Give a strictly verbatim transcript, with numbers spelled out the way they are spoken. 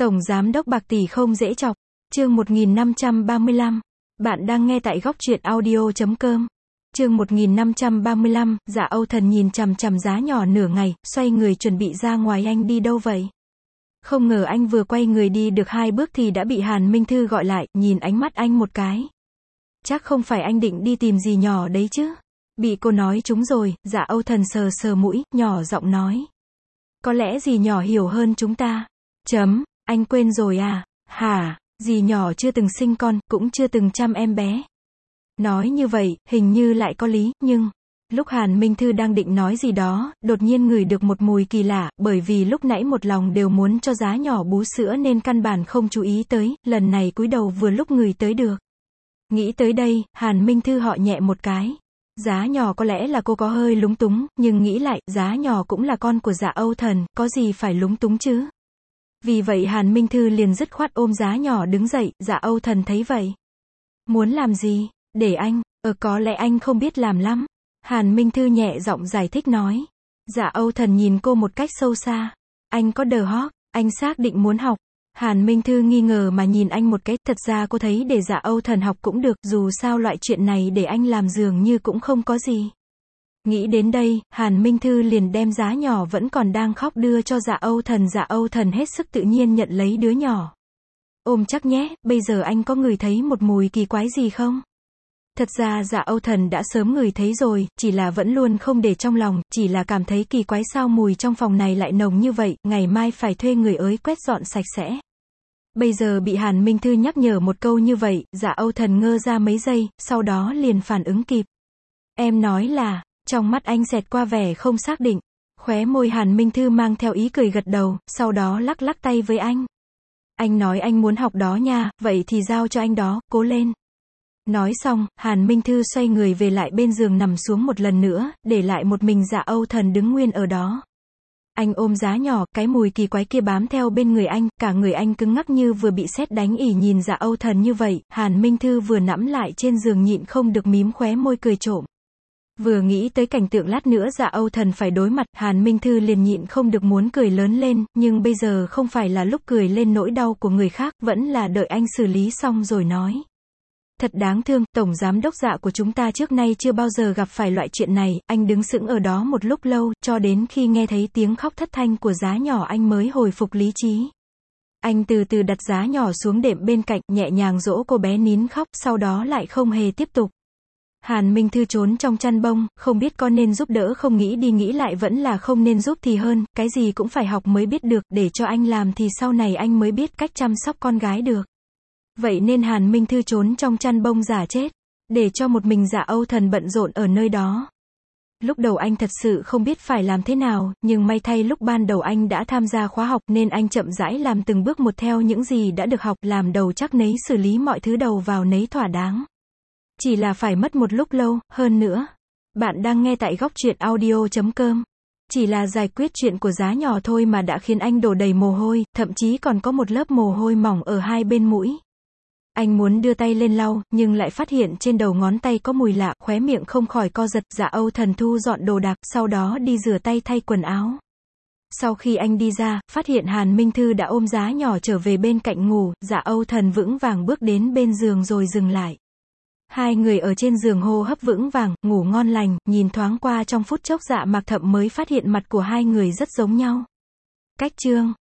Tổng Giám đốc bạc tỷ không dễ chọc. Chương một nghìn năm trăm ba mươi lăm. Bạn đang nghe tại góc truyện audio chấm com. Chương một nghìn năm trăm ba mươi lăm, Dạ Âu Thần nhìn chằm chằm Giá Nhỏ nửa ngày, xoay người chuẩn bị ra ngoài. Anh đi đâu vậy? Không ngờ anh vừa quay người đi được hai bước thì đã bị Hàn Minh Thư gọi lại, nhìn ánh mắt anh một cái. Chắc không phải anh định đi tìm dì nhỏ đấy chứ? Bị cô nói trúng rồi. Dạ Âu Thần sờ sờ mũi, nhỏ giọng nói. Có lẽ dì nhỏ hiểu hơn chúng ta. Chấm, anh quên rồi à? Hả? Dì nhỏ chưa từng sinh con, cũng chưa từng chăm em bé. Nói như vậy, hình như lại có lý, nhưng... Lúc Hàn Minh Thư đang định nói gì đó, đột nhiên ngửi được một mùi kỳ lạ, bởi vì lúc nãy một lòng đều muốn cho Giá Nhỏ bú sữa nên căn bản không chú ý tới, lần này cúi đầu vừa lúc ngửi tới được. Nghĩ tới đây, Hàn Minh Thư họ nhẹ một cái. Giá Nhỏ có lẽ là cô có hơi lúng túng, nhưng nghĩ lại, Giá Nhỏ cũng là con của Dạ Âu Thần, có gì phải lúng túng chứ? Vì vậy Hàn Minh Thư liền dứt khoát ôm Giá Nhỏ đứng dậy. Dạ Âu Thần thấy vậy. Muốn làm gì? Để anh, ờ có lẽ anh không biết làm lắm. Hàn Minh Thư nhẹ giọng giải thích nói. Dạ Âu Thần nhìn cô một cách sâu xa. Anh có đờ hót, anh xác định muốn học. Hàn Minh Thư nghi ngờ mà nhìn anh một cái, thật ra cô thấy để Dạ Âu Thần học cũng được, dù sao loại chuyện này để anh làm dường như cũng không có gì. Nghĩ đến đây, Hàn Minh Thư liền đem Giá Nhỏ vẫn còn đang khóc đưa cho Dạ Âu Thần. Dạ Âu Thần hết sức tự nhiên nhận lấy đứa nhỏ. Ôm chắc nhé, bây giờ anh có ngửi thấy một mùi kỳ quái gì không? Thật ra Dạ Âu Thần đã sớm ngửi thấy rồi, chỉ là vẫn luôn không để trong lòng, chỉ là cảm thấy kỳ quái sao mùi trong phòng này lại nồng như vậy, ngày mai phải thuê người ới quét dọn sạch sẽ. Bây giờ bị Hàn Minh Thư nhắc nhở một câu như vậy, Dạ Âu Thần ngơ ra mấy giây, sau đó liền phản ứng kịp. Em nói là, trong mắt anh xẹt qua vẻ không xác định. Khóe môi Hàn Minh Thư mang theo ý cười gật đầu, sau đó lắc lắc tay với anh. Anh nói anh muốn học đó nha, vậy thì giao cho anh đó, cố lên. Nói xong, Hàn Minh Thư xoay người về lại bên giường nằm xuống một lần nữa, để lại một mình Dạ Âu Thần đứng nguyên ở đó. Anh ôm Giá Nhỏ, cái mùi kỳ quái kia bám theo bên người anh, cả người anh cứng ngắc như vừa bị sét đánh. Ỉ nhìn Dạ Âu Thần như vậy, Hàn Minh Thư vừa nẫm lại trên giường nhịn không được mím khóe môi cười trộm. Vừa nghĩ tới cảnh tượng lát nữa Dạ Âu Thần phải đối mặt, Hàn Minh Thư liền nhịn không được muốn cười lớn lên, nhưng bây giờ không phải là lúc cười lên nỗi đau của người khác, vẫn là đợi anh xử lý xong rồi nói. Thật đáng thương, Tổng Giám đốc Dạ của chúng ta trước nay chưa bao giờ gặp phải loại chuyện này. Anh đứng sững ở đó một lúc lâu, cho đến khi nghe thấy tiếng khóc thất thanh của Giá Nhỏ anh mới hồi phục lý trí. Anh từ từ đặt Giá Nhỏ xuống đệm bên cạnh, nhẹ nhàng dỗ cô bé nín khóc, sau đó lại không hề tiếp tục. Hàn Minh Thư trốn trong chăn bông, không biết có nên giúp đỡ không, nghĩ đi nghĩ lại vẫn là không nên giúp thì hơn, cái gì cũng phải học mới biết được, để cho anh làm thì sau này anh mới biết cách chăm sóc con gái được. Vậy nên Hàn Minh Thư trốn trong chăn bông giả chết, để cho một mình Dạ Âu Thần bận rộn ở nơi đó. Lúc đầu anh thật sự không biết phải làm thế nào, nhưng may thay lúc ban đầu anh đã tham gia khóa học nên anh chậm rãi làm từng bước một theo những gì đã được học, làm đầu chắc nấy, xử lý mọi thứ đầu vào nấy thỏa đáng. Chỉ là phải mất một lúc lâu, hơn nữa. Bạn đang nghe tại góc truyện audio chấm com. Chỉ là giải quyết chuyện của Giá Nhỏ thôi mà đã khiến anh đổ đầy mồ hôi, thậm chí còn có một lớp mồ hôi mỏng ở hai bên mũi. Anh muốn đưa tay lên lau, nhưng lại phát hiện trên đầu ngón tay có mùi lạ, khóe miệng không khỏi co giật. Dạ Âu Thần thu dọn đồ đạc, sau đó đi rửa tay thay quần áo. Sau khi anh đi ra, phát hiện Hàn Minh Thư đã ôm Giá Nhỏ trở về bên cạnh ngủ. Dạ Âu Thần vững vàng bước đến bên giường rồi dừng lại. Hai người ở trên giường hô hấp vững vàng, ngủ ngon lành, nhìn thoáng qua trong phút chốc Dạ Mạc Thậm mới phát hiện mặt của hai người rất giống nhau. Cách chương